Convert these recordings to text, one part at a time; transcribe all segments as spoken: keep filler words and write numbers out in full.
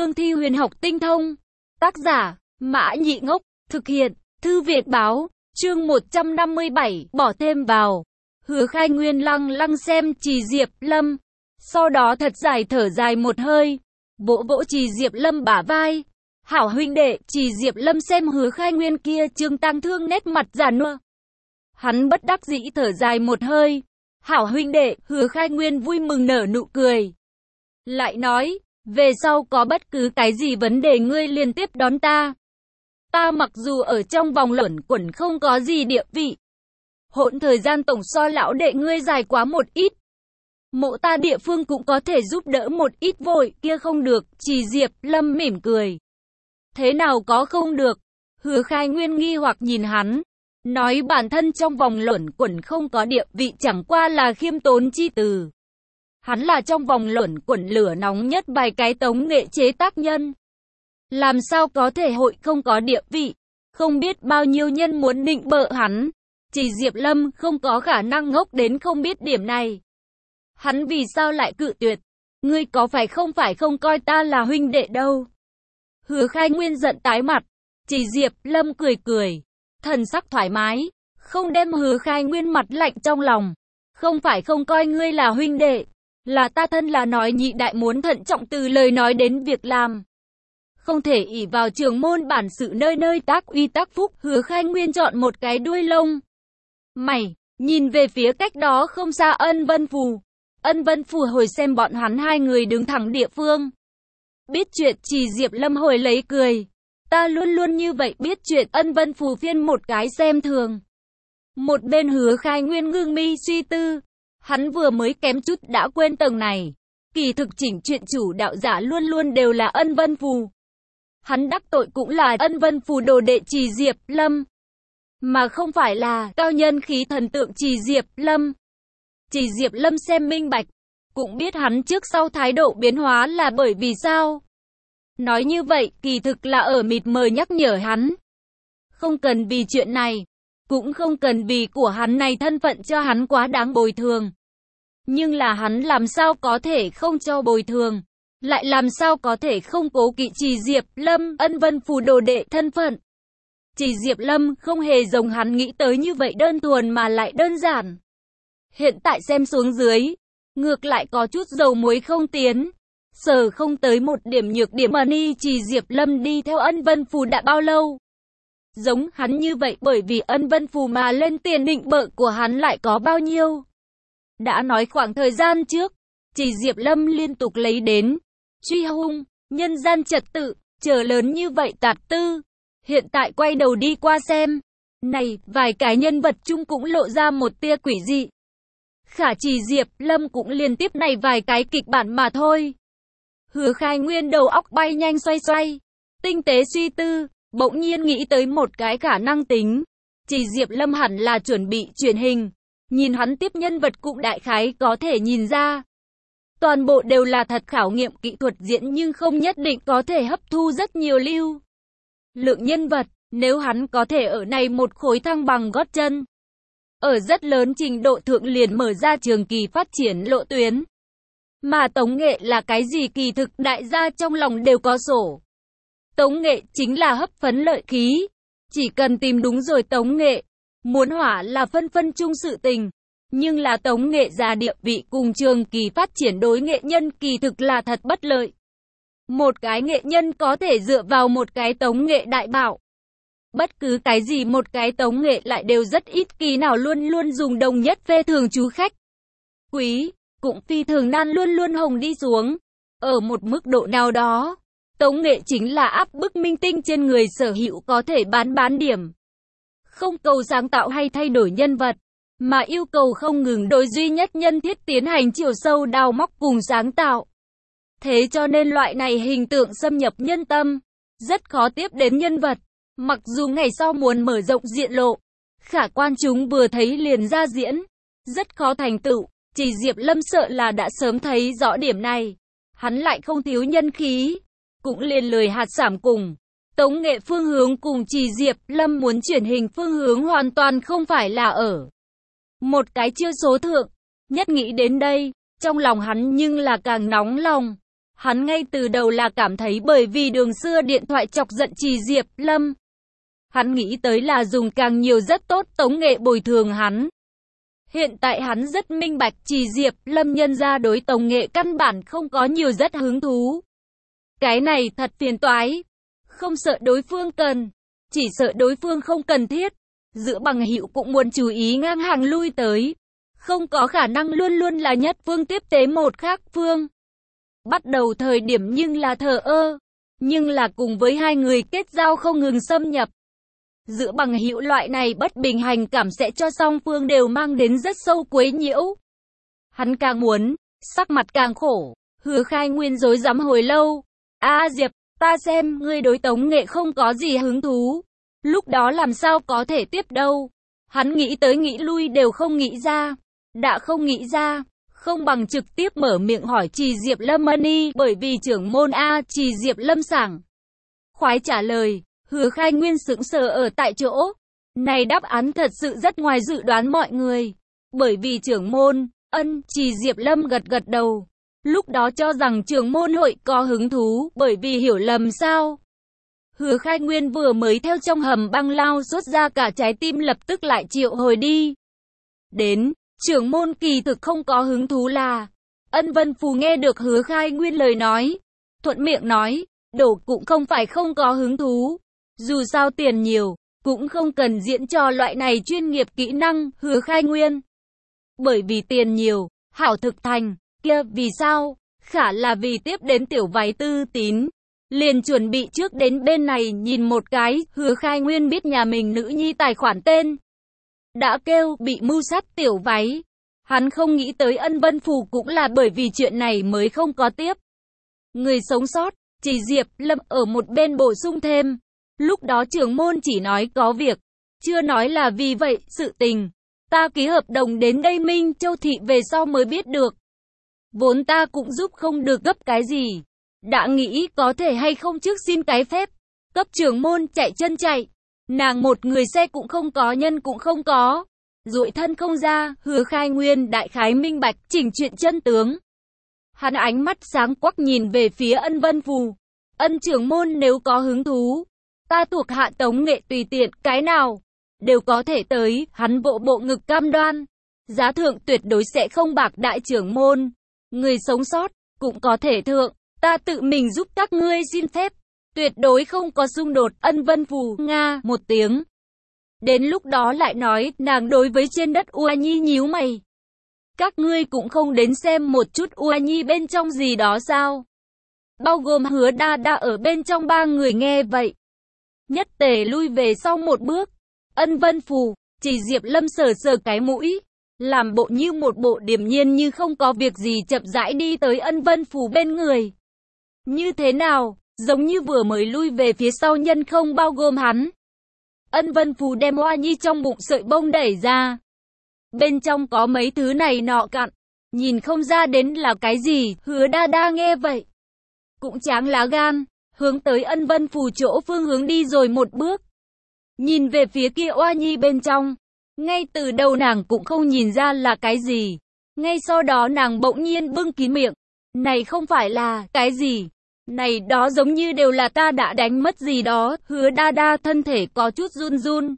cương thi huyền học tinh thông. Tác giả, Mã Nhị Ngốc, thực hiện, Thư Việt Báo, chương một trăm năm mươi bảy, bỏ thêm vào. Hứa Khai Nguyên lăng lăng xem Trì Diệp Lâm, sau đó thật dài thở dài một hơi, vỗ vỗ Trì Diệp Lâm bả vai. Hảo huynh đệ. Trì Diệp Lâm xem Hứa Khai Nguyên kia trương tang thương nét mặt già nua. Hắn bất đắc dĩ thở dài một hơi. Hảo huynh đệ. Hứa Khai Nguyên vui mừng nở nụ cười. Lại nói, về sau có bất cứ cái gì vấn đề ngươi liền tiếp đón ta. Ta mặc dù ở trong vòng luẩn quẩn không có gì địa vị, hỗn thời gian tổng so lão đệ ngươi dài quá một ít. Mộ ta địa phương cũng có thể giúp đỡ một ít vội, kia không được. Trì Diệp Lâm mỉm cười. Thế nào có không được? Hứa Khai Nguyên nghi hoặc nhìn hắn, nói bản thân trong vòng luẩn quẩn không có địa vị chẳng qua là khiêm tốn chi từ. Hắn là trong vòng luẩn quẩn lửa nóng nhất vài cái tống nghệ chế tác nhân. Làm sao có thể hội không có địa vị? Không biết bao nhiêu nhân muốn định bợ hắn. Trì Diệp Lâm không có khả năng ngốc đến không biết điểm này. Hắn vì sao lại cự tuyệt? Ngươi có phải không phải không coi ta là huynh đệ đâu? Hứa Khai Nguyên giận tái mặt. Trì Diệp Lâm cười cười, thần sắc thoải mái, không đem Hứa Khai Nguyên mặt lạnh trong lòng. Không phải không coi ngươi là huynh đệ, là ta thân là nói nhị đại muốn thận trọng từ lời nói đến việc làm. Không thể ỷ vào trường môn bản sự nơi nơi tác uy tác phúc. Hứa Khai Nguyên chọn một cái đuôi lông mày, nhìn về phía cách đó không xa Ân Vân Phù. Ân Vân Phù hồi xem bọn hắn hai người đứng thẳng địa phương. Biết chuyện. Trì Diệp Lâm hồi lấy cười. Ta luôn luôn như vậy. Biết chuyện. Ân Vân Phù phiên một cái xem thường. Một bên Hứa Khai Nguyên ngưng mi suy tư. Hắn vừa mới kém chút đã quên tầng này. Kỳ thực chỉnh chuyện chủ đạo giả luôn luôn đều là Ân Vân Phù. Hắn đắc tội cũng là Ân Vân Phù đồ đệ Trì Diệp Lâm, mà không phải là cao nhân khí thần tượng Trì Diệp Lâm. Trì Diệp Lâm xem minh bạch, cũng biết hắn trước sau thái độ biến hóa là bởi vì sao. Nói như vậy, kỳ thực là ở mịt mờ nhắc nhở hắn. Không cần vì chuyện này, cũng không cần vì của hắn này thân phận cho hắn quá đáng bồi thường. Nhưng là hắn làm sao có thể không cho bồi thường, lại làm sao có thể không cố kỵ Trì Diệp Lâm, Ân Vân Phù đồ đệ thân phận. Trì Diệp Lâm không hề giống hắn nghĩ tới như vậy đơn thuần mà lại đơn giản. Hiện tại xem xuống dưới, ngược lại có chút dầu muối không tiến, sờ không tới một điểm nhược điểm mà ni. Trì Diệp Lâm đi theo Ân Vân Phù đã bao lâu? Giống hắn như vậy bởi vì Ân Vân Phù mà lên tiền định bợ của hắn lại có bao nhiêu? Đã nói khoảng thời gian trước, Trì Diệp Lâm liên tục lấy đến truy hung, nhân gian trật tự, trở lớn như vậy tạp tư. Hiện tại quay đầu đi qua xem, này, vài cái nhân vật chung cũng lộ ra một tia quỷ dị. Khả Trì Diệp Lâm cũng liên tiếp này vài cái kịch bản mà thôi. Hứa Khai Nguyên đầu óc bay nhanh xoay xoay, tinh tế suy tư, bỗng nhiên nghĩ tới một cái khả năng tính. Trì Diệp Lâm hẳn là chuẩn bị truyền hình, nhìn hắn tiếp nhân vật cũng đại khái có thể nhìn ra. Toàn bộ đều là thật khảo nghiệm kỹ thuật diễn nhưng không nhất định có thể hấp thu rất nhiều lưu lượng nhân vật, nếu hắn có thể ở này một khối thăng bằng gót chân. Ở rất lớn trình độ thượng liền mở ra trường kỳ phát triển lộ tuyến. Mà tống nghệ là cái gì kỳ thực đại gia trong lòng đều có sổ. Tống nghệ chính là hấp phấn lợi khí. Chỉ cần tìm đúng rồi tống nghệ, muốn hỏa là phân phân chung sự tình. Nhưng là tống nghệ ra địa vị cùng trường kỳ phát triển đối nghệ nhân kỳ thực là thật bất lợi. Một cái nghệ nhân có thể dựa vào một cái tống nghệ đại bạo. Bất cứ cái gì một cái tống nghệ lại đều rất ít kỳ nào luôn luôn dùng đồng nhất phê thường chú khách. Quý, cũng phi thường nan luôn luôn hồng đi xuống. Ở một mức độ nào đó, tống nghệ chính là áp bức minh tinh trên người sở hữu có thể bán bán điểm. Không cầu sáng tạo hay thay đổi nhân vật, mà yêu cầu không ngừng đối duy nhất nhân thiết tiến hành chiều sâu đào móc cùng sáng tạo. Thế cho nên loại này hình tượng xâm nhập nhân tâm, rất khó tiếp đến nhân vật. Mặc dù ngày sau muốn mở rộng diện lộ, khả quan chúng vừa thấy liền ra diễn, rất khó thành tựu. Trì Diệp Lâm sợ là đã sớm thấy rõ điểm này. Hắn lại không thiếu nhân khí, cũng liền lời hạt sảm cùng. Tống nghệ phương hướng cùng Trì Diệp Lâm muốn chuyển hình phương hướng hoàn toàn không phải là ở một cái chiêu số thượng. Nhất nghĩ đến đây, trong lòng hắn nhưng là càng nóng lòng. Hắn ngay từ đầu là cảm thấy bởi vì đường xưa điện thoại chọc giận Trì Diệp Lâm. Hắn nghĩ tới là dùng càng nhiều rất tốt Tống Nghệ bồi thường hắn. Hiện tại hắn rất minh bạch Trì Diệp Lâm nhân ra đối Tống Nghệ căn bản không có nhiều rất hứng thú. Cái này thật phiền toái. Không sợ đối phương cần, chỉ sợ đối phương không cần thiết. Giữa bằng hữu cũng muốn chú ý ngang hàng lui tới. Không có khả năng luôn luôn là nhất phương tiếp tế một khác phương. Bắt đầu thời điểm nhưng là thờ ơ, nhưng là cùng với hai người kết giao không ngừng xâm nhập. Giữa bằng hữu loại này bất bình hành cảm sẽ cho song phương đều mang đến rất sâu quấy nhiễu. Hắn càng muốn, sắc mặt càng khổ, Hứa Khai Nguyên rối rắm hồi lâu. A Diệp, ta xem ngươi đối Tống Nghệ không có gì hứng thú. Lúc đó làm sao có thể tiếp đâu. Hắn nghĩ tới nghĩ lui đều không nghĩ ra. Đã không nghĩ ra, không bằng trực tiếp mở miệng hỏi Trì Diệp Lâm Money, bởi vì trưởng môn A Trì Diệp Lâm sảng khoái trả lời. Hứa Khai Nguyên sững sờ ở tại chỗ. Này đáp án thật sự rất ngoài dự đoán mọi người. Bởi vì trưởng môn, ân, Trì Diệp Lâm gật gật đầu. Lúc đó cho rằng trưởng môn hội có hứng thú, bởi vì hiểu lầm sao. Hứa Khai Nguyên vừa mới theo trong hầm băng lao xuất ra cả trái tim lập tức lại triệu hồi đi. Đến, trưởng môn kỳ thực không có hứng thú là. Ân Vân Phù nghe được Hứa Khai Nguyên lời nói. Thuận miệng nói, đổ cũng không phải không có hứng thú. Dù sao tiền nhiều, cũng không cần diễn trò loại này chuyên nghiệp kỹ năng, Hứa Khai Nguyên. Bởi vì tiền nhiều, hảo thực thành, kia vì sao? Khả là vì tiếp đến tiểu váy Tư Tín. Liền chuẩn bị trước đến bên này nhìn một cái, Hứa Khai Nguyên biết nhà mình nữ nhi tài khoản tên. Đã kêu bị mưu sát tiểu váy. Hắn không nghĩ tới Ân Vân Phù cũng là bởi vì chuyện này mới không có tiếp. Người sống sót, Trì Diệp Lâm ở một bên bổ sung thêm. Lúc đó trưởng môn chỉ nói có việc, chưa nói là vì vậy, sự tình. Ta ký hợp đồng đến đây Minh Châu Thị về sau mới biết được. Vốn ta cũng giúp không được gấp cái gì. Đã nghĩ có thể hay không trước xin cái phép. Cấp trưởng môn chạy chân chạy. Nàng một người xe cũng không có, nhân cũng không có. Dụi thân không ra, Hứa Khai Nguyên đại khái minh bạch chỉnh chuyện chân tướng. Hắn ánh mắt sáng quắc nhìn về phía Ân Vân Phù. Ân trưởng môn nếu có hứng thú, ta thuộc hạ Tống Nghệ tùy tiện, cái nào đều có thể tới. Hắn vỗ bộ ngực cam đoan. Giá thượng tuyệt đối sẽ không bạc đại trưởng môn. Người sống sót, cũng có thể thượng. Ta tự mình giúp các ngươi xin phép. Tuyệt đối không có xung đột. Ân Vân Phù, Nga, một tiếng. Đến lúc đó lại nói, nàng đối với trên đất Ua Nhi nhíu mày. Các ngươi cũng không đến xem một chút Ua Nhi bên trong gì đó sao? Bao gồm Hứa Đa Đa ở bên trong. Ba người nghe vậy, nhất tề lui về sau một bước. Ân Vân Phù, Trì Diệp Lâm sờ sờ cái mũi, làm bộ như một bộ điềm nhiên như không có việc gì, chậm rãi đi tới Ân Vân Phù bên người. Như thế nào, giống như vừa mới lui về phía sau nhân không bao gồm hắn. Ân Vân Phù đem Hoa Nhi trong bụng sợi bông đẩy ra. Bên trong có mấy thứ này nọ cặn, nhìn không ra đến là cái gì. Hứa Đa Đa nghe vậy, cũng tráng lá gan, hướng tới Ân Vân Phù chỗ phương hướng đi rồi một bước. Nhìn về phía kia Hoa Nhi bên trong, ngay từ đầu nàng cũng không nhìn ra là cái gì. Ngay sau đó nàng bỗng nhiên bưng kín miệng. Này không phải là cái gì. Này đó giống như đều là ta đã đánh mất gì đó. Hứa Đa Đa thân thể có chút run run.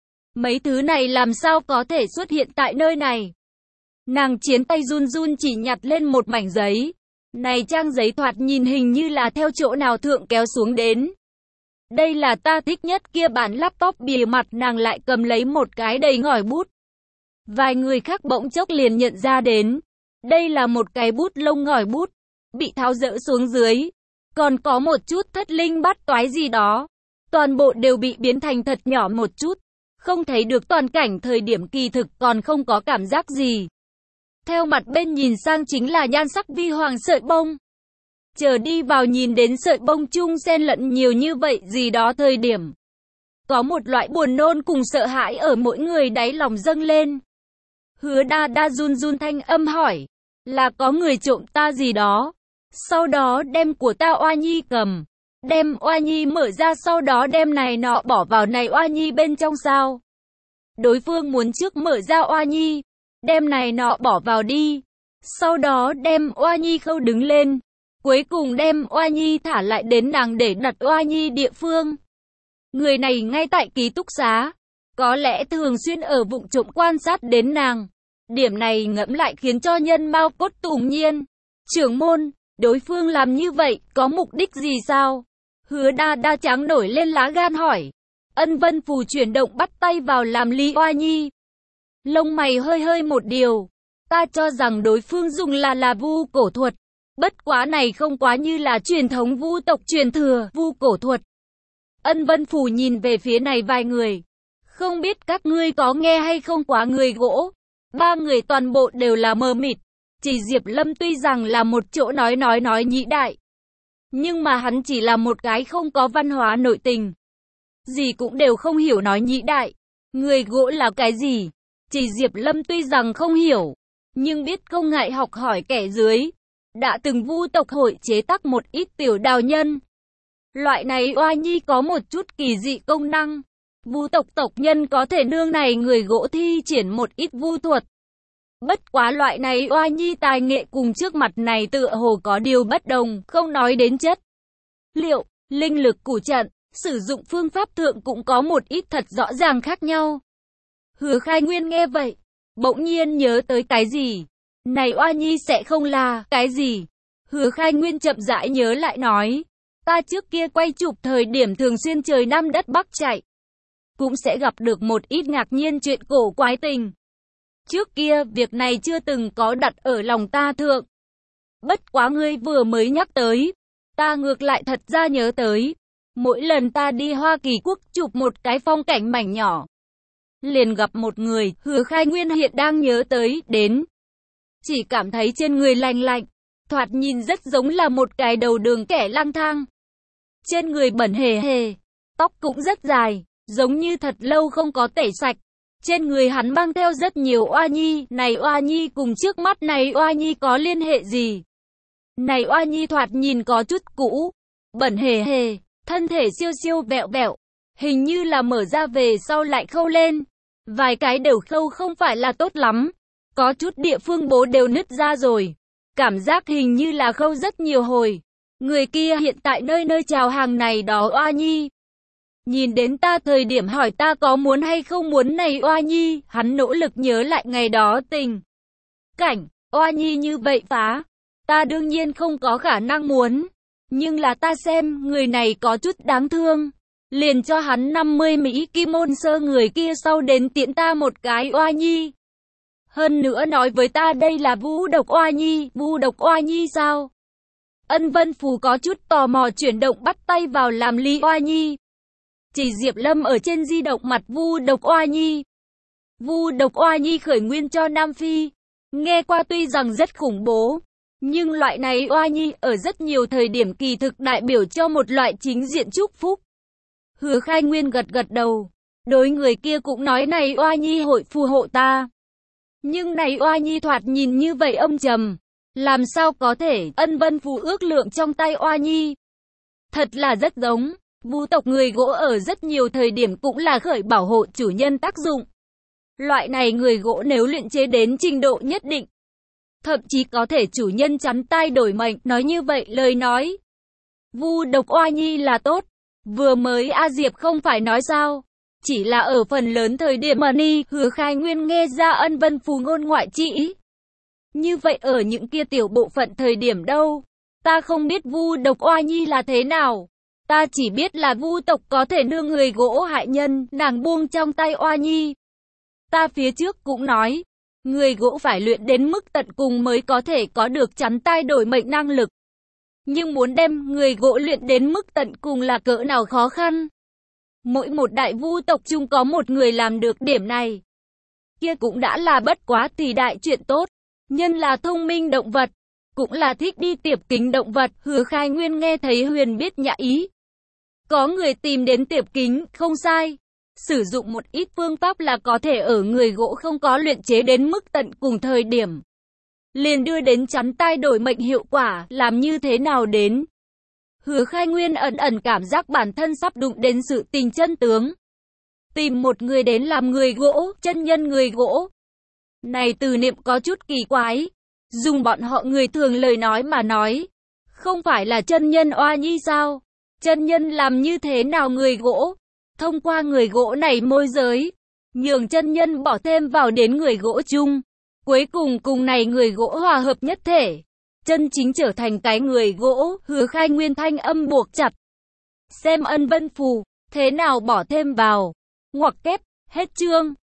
Mấy thứ này làm sao có thể xuất hiện tại nơi này. Nàng chiến tay run run chỉ nhặt lên một mảnh giấy. Này trang giấy thoạt nhìn hình như là theo chỗ nào thượng kéo xuống đến. Đây là ta thích nhất kia bản laptop bìa mặt. Nàng lại cầm lấy một cái đầy ngòi bút. Vài người khác bỗng chốc liền nhận ra đến. Đây là một cái bút lông ngòi bút, bị tháo dỡ xuống dưới. Còn có một chút thất linh bát toái gì đó. Toàn bộ đều bị biến thành thật nhỏ một chút. Không thấy được toàn cảnh, thời điểm kỳ thực còn không có cảm giác gì. Theo mặt bên nhìn sang chính là nhan sắc vi hoàng sợi bông. Chờ đi vào nhìn đến sợi bông chung xen lẫn nhiều như vậy gì đó thời điểm. Có một loại buồn nôn cùng sợ hãi ở mỗi người đáy lòng dâng lên. Hứa Đa Đa run run thanh âm hỏi. Là có người trộm ta gì đó. Sau đó đem của ta Oa Nhi cầm. Đem Oa Nhi mở ra sau đó đem này nọ bỏ vào này Oa Nhi bên trong sao. Đối phương muốn trước mở ra Oa Nhi. Đem này nọ bỏ vào đi. Sau đó đem Oa Nhi khâu đứng lên. cuối cùng đem Oa Nhi thả lại đến nàng để đặt Oa Nhi địa phương. Người này ngay tại ký túc xá, có lẽ thường xuyên ở vụng trộm quan sát đến nàng. Điểm này ngẫm lại khiến cho nhân mao cốt tủng nhiên. Trưởng môn, đối phương làm như vậy, có mục đích gì sao? Hứa đa đa trắng nổi lên lá gan hỏi. Ân Vân Phù chuyển động bắt tay vào làm Lý Oa Nhi. Lông mày hơi hơi một điều. Ta cho rằng đối phương dùng là là vu cổ thuật. Bất quá này không quá như là truyền thống vu tộc truyền thừa, vu cổ thuật. Ân Vân Phù nhìn về phía này vài người. Không biết các ngươi có nghe hay không quá người gỗ. Ba người toàn bộ đều là mờ mịt. Chỉ Diệp Lâm tuy rằng là một chỗ nói nói nói nhị đại. Nhưng mà hắn chỉ là một cái không có văn hóa nội tình. Gì cũng đều không hiểu nói nhị đại. Người gỗ là cái gì? Chỉ Diệp Lâm tuy rằng không hiểu. Nhưng biết không ngại học hỏi kẻ dưới. Đã từng vu tộc hội chế tác một ít tiểu đào nhân. Loại này Oa Nhi có một chút kỳ dị công năng. Vu tộc tộc nhân có thể nương này người gỗ thi triển một ít vu thuật. Bất quá loại này Oa Nhi tài nghệ cùng trước mặt này tựa hồ có điều bất đồng, không nói đến chất liệu, linh lực của trận, sử dụng phương pháp thượng cũng có một ít thật rõ ràng khác nhau. Hứa Khai Nguyên nghe vậy, bỗng nhiên nhớ tới cái gì? Này Oa Nhi sẽ không là cái gì? Hứa Khai Nguyên chậm rãi nhớ lại nói, ta trước kia quay chụp thời điểm thường xuyên trời Nam đất Bắc chạy, cũng sẽ gặp được một ít ngạc nhiên chuyện cổ quái tình. Trước kia, việc này chưa từng có đặt ở lòng ta thượng. Bất quá ngươi vừa mới nhắc tới, ta ngược lại thật ra nhớ tới. Mỗi lần ta đi Hoa Kỳ Quốc chụp một cái phong cảnh mảnh nhỏ, liền gặp một người, Hứa Khai Nguyên hiện đang nhớ tới, đến. Chỉ cảm thấy trên người lạnh lạnh, thoạt nhìn rất giống là một cái đầu đường kẻ lang thang. Trên người bẩn hề hề, tóc cũng rất dài, giống như thật lâu không có tẩy sạch. Trên người hắn mang theo rất nhiều Oa Nhi, này Oa Nhi cùng trước mắt này Oa Nhi có liên hệ gì? Này Oa Nhi thoạt nhìn có chút cũ, bẩn hề hề, thân thể siêu siêu vẹo vẹo, hình như là mở ra về sau lại khâu lên. Vài cái đều khâu không phải là tốt lắm, có chút địa phương bố đều nứt ra rồi. Cảm giác hình như là khâu rất nhiều hồi. Người kia hiện tại nơi nơi chào hàng này đó Oa Nhi. Nhìn đến ta thời điểm hỏi ta có muốn hay không muốn này Oa Nhi, hắn nỗ lực nhớ lại ngày đó tình cảnh, Oa Nhi như vậy phá. Ta đương nhiên không có khả năng muốn, nhưng là ta xem người này có chút đáng thương. Liền cho hắn năm mươi Mỹ kim môn sơ người kia sau đến tiễn ta một cái Oa Nhi. Hơn nữa nói với ta đây là vu độc Oa Nhi, vu độc Oa Nhi sao? Ân Vân Phù có chút tò mò chuyển động bắt tay vào làm Lý Oa Nhi. Chỉ Diệp Lâm ở trên di động mặt vu độc Oa Nhi. Vu độc Oa Nhi khởi nguyên cho Nam Phi. Nghe qua tuy rằng rất khủng bố, nhưng loại này Oa Nhi ở rất nhiều thời điểm kỳ thực đại biểu cho một loại chính diện chúc phúc. Hứa Khai Nguyên gật gật đầu. Đối người kia cũng nói này Oa Nhi hội phù hộ ta. Nhưng này Oa Nhi thoạt nhìn như vậy âm trầm. Làm sao có thể? Ân Vân Phù ước lượng trong tay Oa Nhi. Thật là rất giống. Vu tộc người gỗ ở rất nhiều thời điểm cũng là khởi bảo hộ chủ nhân tác dụng. Loại này người gỗ nếu luyện chế đến trình độ nhất định, thậm chí có thể chủ nhân chắn tay đổi mệnh. Nói như vậy lời nói, vu độc Oa Nhi là tốt. Vừa mới A Diệp không phải nói sao? Chỉ là ở phần lớn thời điểm mà ni, Hứa Khai Nguyên nghe ra Ân Vân Phù ngôn ngoại chỉ. Như vậy ở những kia tiểu bộ phận thời điểm đâu? Ta không biết vu độc Oa Nhi là thế nào. Ta chỉ biết là vu tộc có thể nương người gỗ hại nhân, nàng buông trong tay Oa Nhi. Ta phía trước cũng nói, người gỗ phải luyện đến mức tận cùng mới có thể có được chắn tay đổi mệnh năng lực. Nhưng muốn đem người gỗ luyện đến mức tận cùng là cỡ nào khó khăn. Mỗi một đại vu tộc chung có một người làm được điểm này. Kia cũng đã là bất quá tỷ đại chuyện tốt. Nhân là thông minh động vật, cũng là thích đi tiệp kính động vật. Hứa Khai Nguyên nghe thấy Huyền biết nhã ý. Có người tìm đến tiệp kính, không sai. Sử dụng một ít phương pháp là có thể ở người gỗ không có luyện chế đến mức tận cùng thời điểm, liền đưa đến chắn tay đổi mệnh hiệu quả. Làm như thế nào đến? Hứa Khai Nguyên ẩn ẩn cảm giác bản thân sắp đụng đến sự tình chân tướng. Tìm một người đến làm người gỗ, chân nhân người gỗ. Này từ niệm có chút kỳ quái. Dùng bọn họ người thường lời nói mà nói, Không phải là chân nhân oa nhi sao? Chân nhân làm như thế nào người gỗ? Thông qua người gỗ này môi giới, nhường chân nhân bỏ thêm vào đến người gỗ chung. Cuối cùng cùng này người gỗ hòa hợp nhất thể. Chân chính trở thành cái người gỗ, Hứa Khai Nguyên thanh âm buộc chặt. Xem ân vân phù, thế nào bỏ thêm vào. Ngoặc kép, hết chương.